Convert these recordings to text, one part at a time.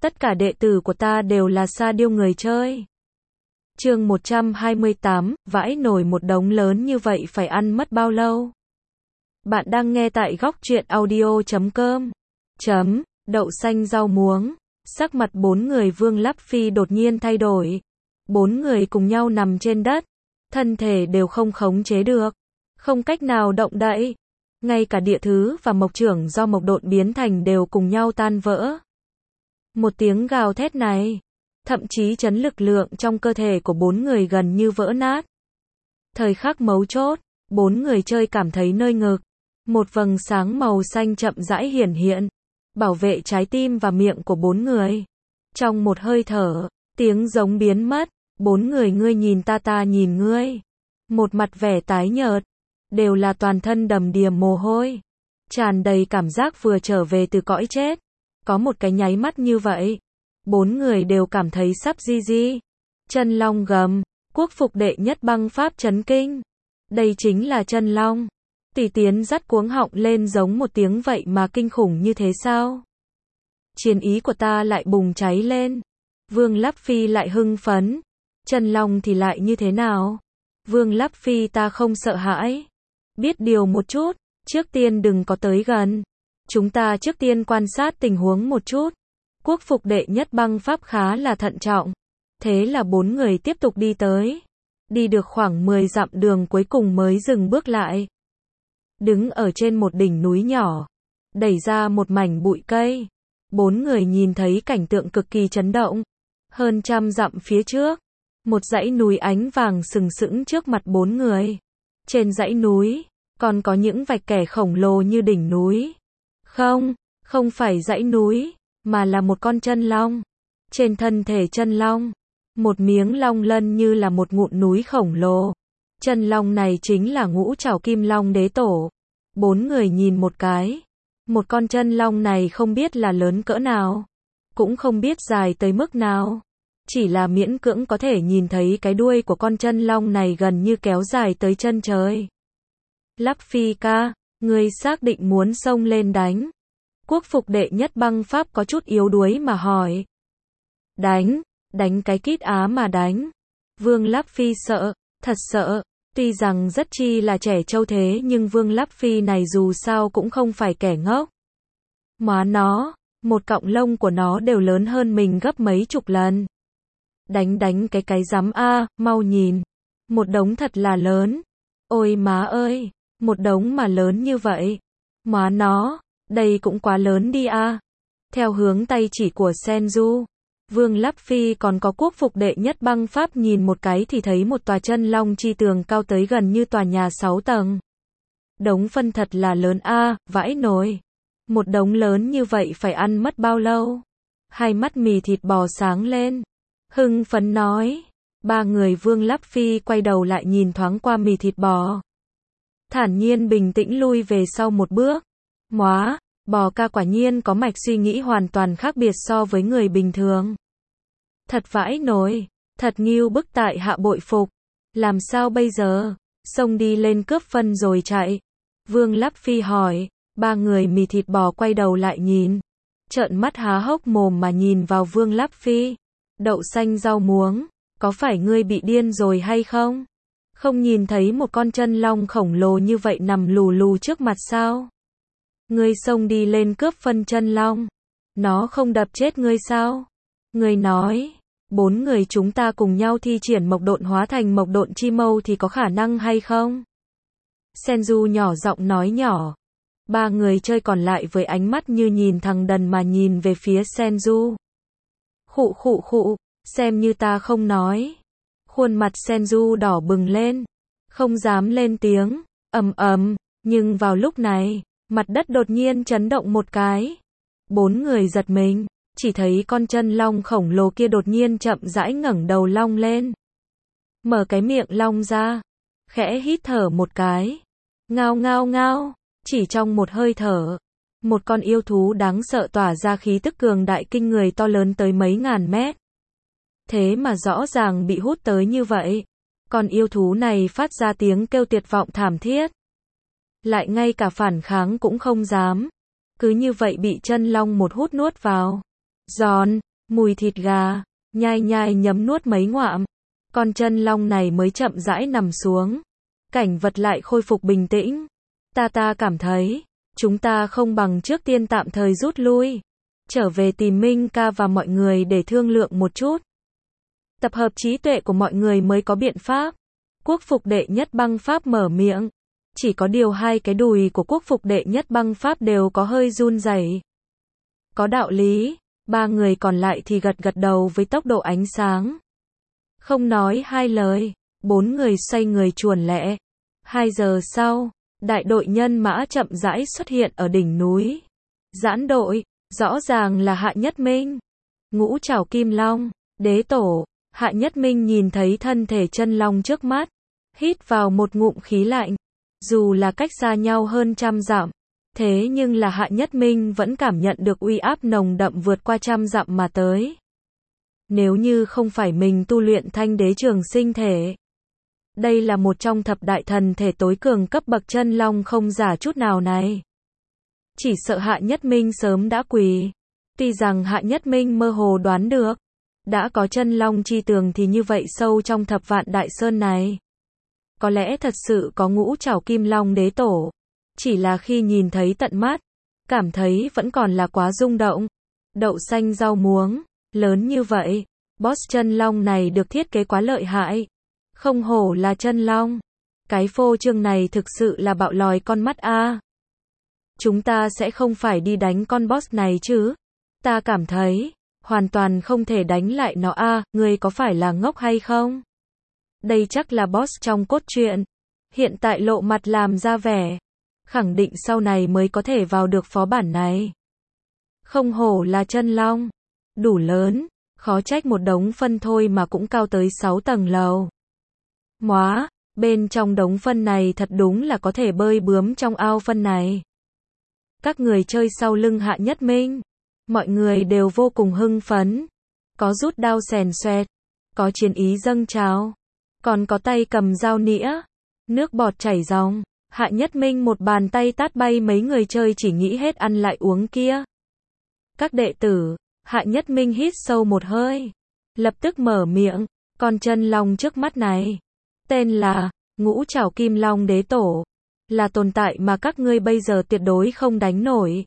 Tất cả đệ tử của ta đều là sa điêu người chơi. Chương 128, vãi nổi một đống lớn như vậy phải ăn mất bao lâu? Bạn đang nghe tại góc truyện audio.com. Đậu xanh rau muống. Sắc mặt bốn người Vương Lắp Phi đột nhiên thay đổi. Bốn người cùng nhau nằm trên đất. Thân thể đều không khống chế được. Không cách nào động đậy. Ngay cả địa thứ và mộc trưởng do mộc độn biến thành đều cùng nhau tan vỡ. Một tiếng gào thét này, thậm chí chấn lực lượng trong cơ thể của bốn người gần như vỡ nát. Thời khắc mấu chốt, bốn người chơi cảm thấy nơi ngực, một vầng sáng màu xanh chậm rãi hiển hiện, bảo vệ trái tim và miệng của bốn người. Trong một hơi thở, tiếng giống biến mất, bốn người ngươi nhìn ta nhìn ngươi. Một mặt vẻ tái nhợt, đều là toàn thân đầm đìa mồ hôi, tràn đầy cảm giác vừa trở về từ cõi chết. Có một cái nháy mắt như vậy, bốn người đều cảm thấy sắp di. Chân long gầm, quốc phục đệ nhất băng pháp chấn kinh. Đây chính là chân long. Tỷ Tiến dắt cuống họng lên giống một tiếng vậy mà kinh khủng như thế sao? Chiến ý của ta lại bùng cháy lên. Vương Lắp Phi lại hưng phấn. Chân long thì lại như thế nào? Vương Lắp Phi ta không sợ hãi. Biết điều một chút, trước tiên đừng có tới gần. Chúng ta trước tiên quan sát tình huống một chút. Quốc phục đệ nhất băng pháp khá là thận trọng. Thế là bốn người tiếp tục đi tới. Đi được khoảng 10 dặm đường cuối cùng mới dừng bước lại. Đứng ở trên một đỉnh núi nhỏ, đẩy ra một mảnh bụi cây. Bốn người nhìn thấy cảnh tượng cực kỳ chấn động. Hơn 100 dặm phía trước, một dãy núi ánh vàng sừng sững trước mặt bốn người. Trên dãy núi, còn có những vạch kẻ khổng lồ như đỉnh núi. Không phải dãy núi, mà là một con chân long. Trên thân thể chân long, một miếng long lân như là một ngụm núi khổng lồ. Chân long này chính là Ngũ Trảo Kim Long Đế Tổ. Bốn người nhìn một cái. Một con chân long này không biết là lớn cỡ nào, cũng không biết dài tới mức nào. Chỉ là miễn cưỡng có thể nhìn thấy cái đuôi của con chân long này gần như kéo dài tới chân trời. Lắp Phi ca, ngươi xác định muốn xông lên đánh? Quốc phục đệ nhất băng pháp có chút yếu đuối mà hỏi. Đánh cái kít á mà đánh. Vương Lắp Phi sợ, thật sợ. Tuy rằng rất chi là trẻ trâu thế nhưng Vương Lắp Phi này dù sao cũng không phải kẻ ngốc. Má nó, một cọng lông của nó đều lớn hơn mình gấp mấy chục lần. Đánh cái rắm a, mau nhìn. Một đống thật là lớn. Ôi má ơi, một đống mà lớn như vậy. Má nó, đây cũng quá lớn đi a. Theo hướng tay chỉ của Senju, Vương Lắp Phi còn có quốc phục đệ nhất băng pháp nhìn một cái thì thấy một tòa chân long chi tường cao tới gần như tòa nhà 6 tầng. Đống phân thật là lớn a, vãi nồi. Một đống lớn như vậy phải ăn mất bao lâu? Hai mắt mì thịt bò sáng lên. Hưng phấn nói. Ba người Vương Lắp Phi quay đầu lại nhìn thoáng qua mì thịt bò. Thản nhiên bình tĩnh lui về sau một bước. Móa, bò ca quả nhiên có mạch suy nghĩ hoàn toàn khác biệt so với người bình thường. Thật vãi nồi, thật ngưu bức tại hạ bội phục. Làm sao bây giờ? Xông đi lên cướp phân rồi chạy. Vương Lắp Phi hỏi. Ba người mì thịt bò quay đầu lại nhìn. Trợn mắt há hốc mồm mà nhìn vào Vương Lắp Phi. Đậu xanh rau muống, có phải ngươi bị điên rồi hay không? Không nhìn thấy một con chân long khổng lồ như vậy nằm lù lù trước mặt sao? Ngươi xông đi lên cướp phân chân long. Nó không đập chết ngươi sao? Ngươi nói, bốn người chúng ta cùng nhau thi triển mộc độn hóa thành mộc độn chi mâu thì có khả năng hay không? Senju nhỏ giọng nói nhỏ. Ba người chơi còn lại với ánh mắt như nhìn thằng đần mà nhìn về phía Senju. Khụ, xem như ta không nói. Khuôn mặt Senju đỏ bừng lên, không dám lên tiếng. Nhưng vào lúc này, mặt đất đột nhiên chấn động một cái. Bốn người giật mình, chỉ thấy con chân long khổng lồ kia đột nhiên chậm rãi ngẩng đầu long lên. Mở cái miệng long ra, khẽ hít thở một cái. Ngao, chỉ trong một hơi thở, một con yêu thú đáng sợ tỏa ra khí tức cường đại kinh người to lớn tới mấy ngàn mét. Thế mà rõ ràng bị hút tới như vậy. Con yêu thú này phát ra tiếng kêu tuyệt vọng thảm thiết. Lại ngay cả phản kháng cũng không dám. Cứ như vậy bị chân long một hút nuốt vào. Giòn, mùi thịt gà, nhai nhai nhấm nuốt mấy ngụm. Con chân long này mới chậm rãi nằm xuống. Cảnh vật lại khôi phục bình tĩnh. Ta cảm thấy, chúng ta không bằng trước tiên tạm thời rút lui. Trở về tìm Minh ca và mọi người để thương lượng một chút. Tập hợp trí tuệ của mọi người mới có biện pháp. Quốc phục đệ nhất băng pháp mở miệng. Chỉ có điều hai cái đùi của quốc phục đệ nhất băng pháp đều có hơi run rẩy. Có đạo lý, ba người còn lại thì gật gật đầu với tốc độ ánh sáng. Không nói hai lời, bốn người xoay người chuồn lẹ. 2 giờ sau, đại đội nhân mã chậm rãi xuất hiện ở đỉnh núi. Giãn đội, rõ ràng là Hạ Nhất Minh. Ngũ Trảo Kim Long, Đế Tổ. Hạ Nhất Minh nhìn thấy thân thể chân long trước mắt, hít vào một ngụm khí lạnh. Dù là cách xa nhau hơn trăm dặm, thế nhưng là Hạ Nhất Minh vẫn cảm nhận được uy áp nồng đậm vượt qua trăm dặm mà tới. Nếu như không phải mình tu luyện Thanh Đế Trường Sinh Thể, đây là một trong thập đại thần thể tối cường cấp bậc chân long không giả chút nào này. Chỉ sợ Hạ Nhất Minh sớm đã quỳ. Tuy rằng Hạ Nhất Minh mơ hồ đoán được, đã có chân long chi tường thì như vậy sâu trong thập vạn đại sơn này, có lẽ thật sự có Ngũ Trảo Kim Long Đế Tổ. Chỉ là khi nhìn thấy tận mắt, cảm thấy vẫn còn là quá rung động. Đậu xanh rau muống, lớn như vậy, boss chân long này được thiết kế quá lợi hại. Không hổ là chân long. Cái phô trương này thực sự là bạo lòi con mắt a. Chúng ta sẽ không phải đi đánh con boss này chứ? Ta cảm thấy, hoàn toàn không thể đánh lại nó a, ngươi có phải là ngốc hay không? Đây chắc là boss trong cốt truyện. Hiện tại lộ mặt làm ra vẻ. Khẳng định sau này mới có thể vào được phó bản này. Không hổ là chân long. Đủ lớn, khó trách một đống phân thôi mà cũng cao tới 6 tầng lầu. Móa, bên trong đống phân này thật đúng là có thể bơi bướm trong ao phân này. Các người chơi sau lưng Hạ Nhất Minh, mọi người đều vô cùng hưng phấn. Có rút đao xèn xoẹt, có chiến ý dâng trào, còn có tay cầm dao nĩa, nước bọt chảy ròng. Hạ Nhất Minh một bàn tay tát bay mấy người chơi chỉ nghĩ hết ăn lại uống kia. Các đệ tử, Hạ Nhất Minh hít sâu một hơi, lập tức mở miệng, con chân long trước mắt này, tên là Ngũ Trảo Kim Long Đế Tổ, là tồn tại mà các ngươi bây giờ tuyệt đối không đánh nổi.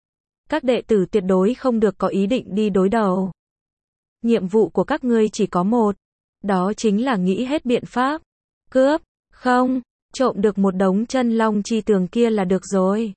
Các đệ tử tuyệt đối không được có ý định đi đối đầu. Nhiệm vụ của các ngươi chỉ có một, đó chính là nghĩ hết biện pháp, cướp, không, trộm được một đống chân long chi tường kia là được rồi.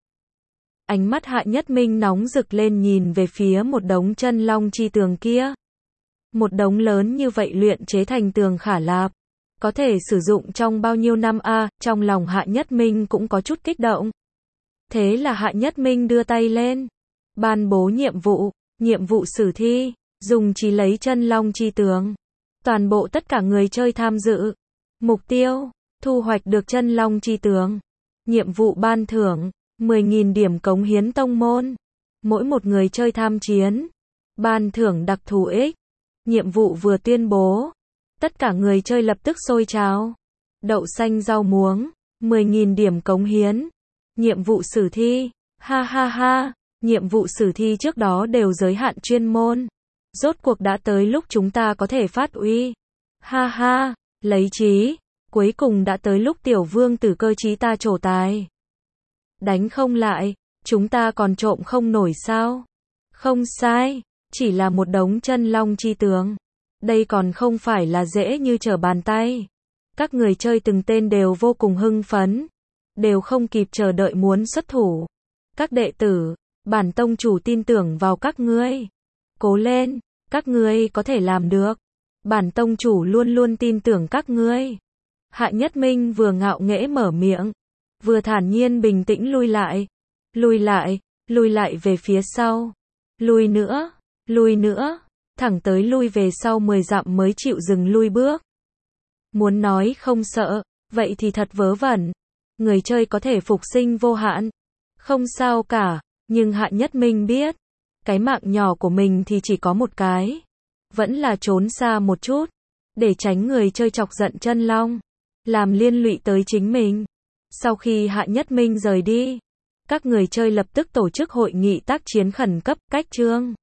Ánh mắt Hạ Nhất Minh nóng rực lên nhìn về phía một đống chân long chi tường kia. Một đống lớn như vậy luyện chế thành tường khả lạp, có thể sử dụng trong bao nhiêu năm a, trong lòng Hạ Nhất Minh cũng có chút kích động. Thế là Hạ Nhất Minh đưa tay lên, ban bố nhiệm vụ sử thi, dùng chỉ lấy chân long chi tường. Toàn bộ tất cả người chơi tham dự. Mục tiêu, thu hoạch được chân long chi tường. Nhiệm vụ ban thưởng, 10.000 điểm cống hiến tông môn. Mỗi một người chơi tham chiến. Ban thưởng đặc thù ích. Nhiệm vụ vừa tuyên bố, tất cả người chơi lập tức sôi trào. Đậu xanh rau muống, 10.000 điểm cống hiến. Nhiệm vụ sử thi, ha ha ha, nhiệm vụ sử thi trước đó đều giới hạn chuyên môn. Rốt cuộc đã tới lúc chúng ta có thể phát uy. Ha ha, lấy trí, cuối cùng đã tới lúc tiểu vương tử cơ trí ta trổ tài. Đánh không lại, chúng ta còn trộm không nổi sao? Không sai, chỉ là một đống chân long chi tường. Đây còn không phải là dễ như trở bàn tay. Các người chơi từng tên đều vô cùng hưng phấn, đều không kịp chờ đợi muốn xuất thủ. Các đệ tử, bản tông chủ tin tưởng vào các ngươi. Cố lên, các ngươi có thể làm được. Bản tông chủ luôn luôn tin tưởng các ngươi. Hạ Nhất Minh vừa ngạo nghễ mở miệng, vừa thản nhiên bình tĩnh lùi lại về phía sau. Lùi nữa, thẳng tới lui về sau 10 dặm mới chịu dừng lui bước. Muốn nói không sợ, vậy thì thật vớ vẩn. Người chơi có thể phục sinh vô hạn, không sao cả, nhưng Hạ Nhất Minh biết, cái mạng nhỏ của mình thì chỉ có một cái. Vẫn là trốn xa một chút, để tránh người chơi chọc giận chân long, làm liên lụy tới chính mình. Sau khi Hạ Nhất Minh rời đi, các người chơi lập tức tổ chức hội nghị tác chiến khẩn cấp, cách chương.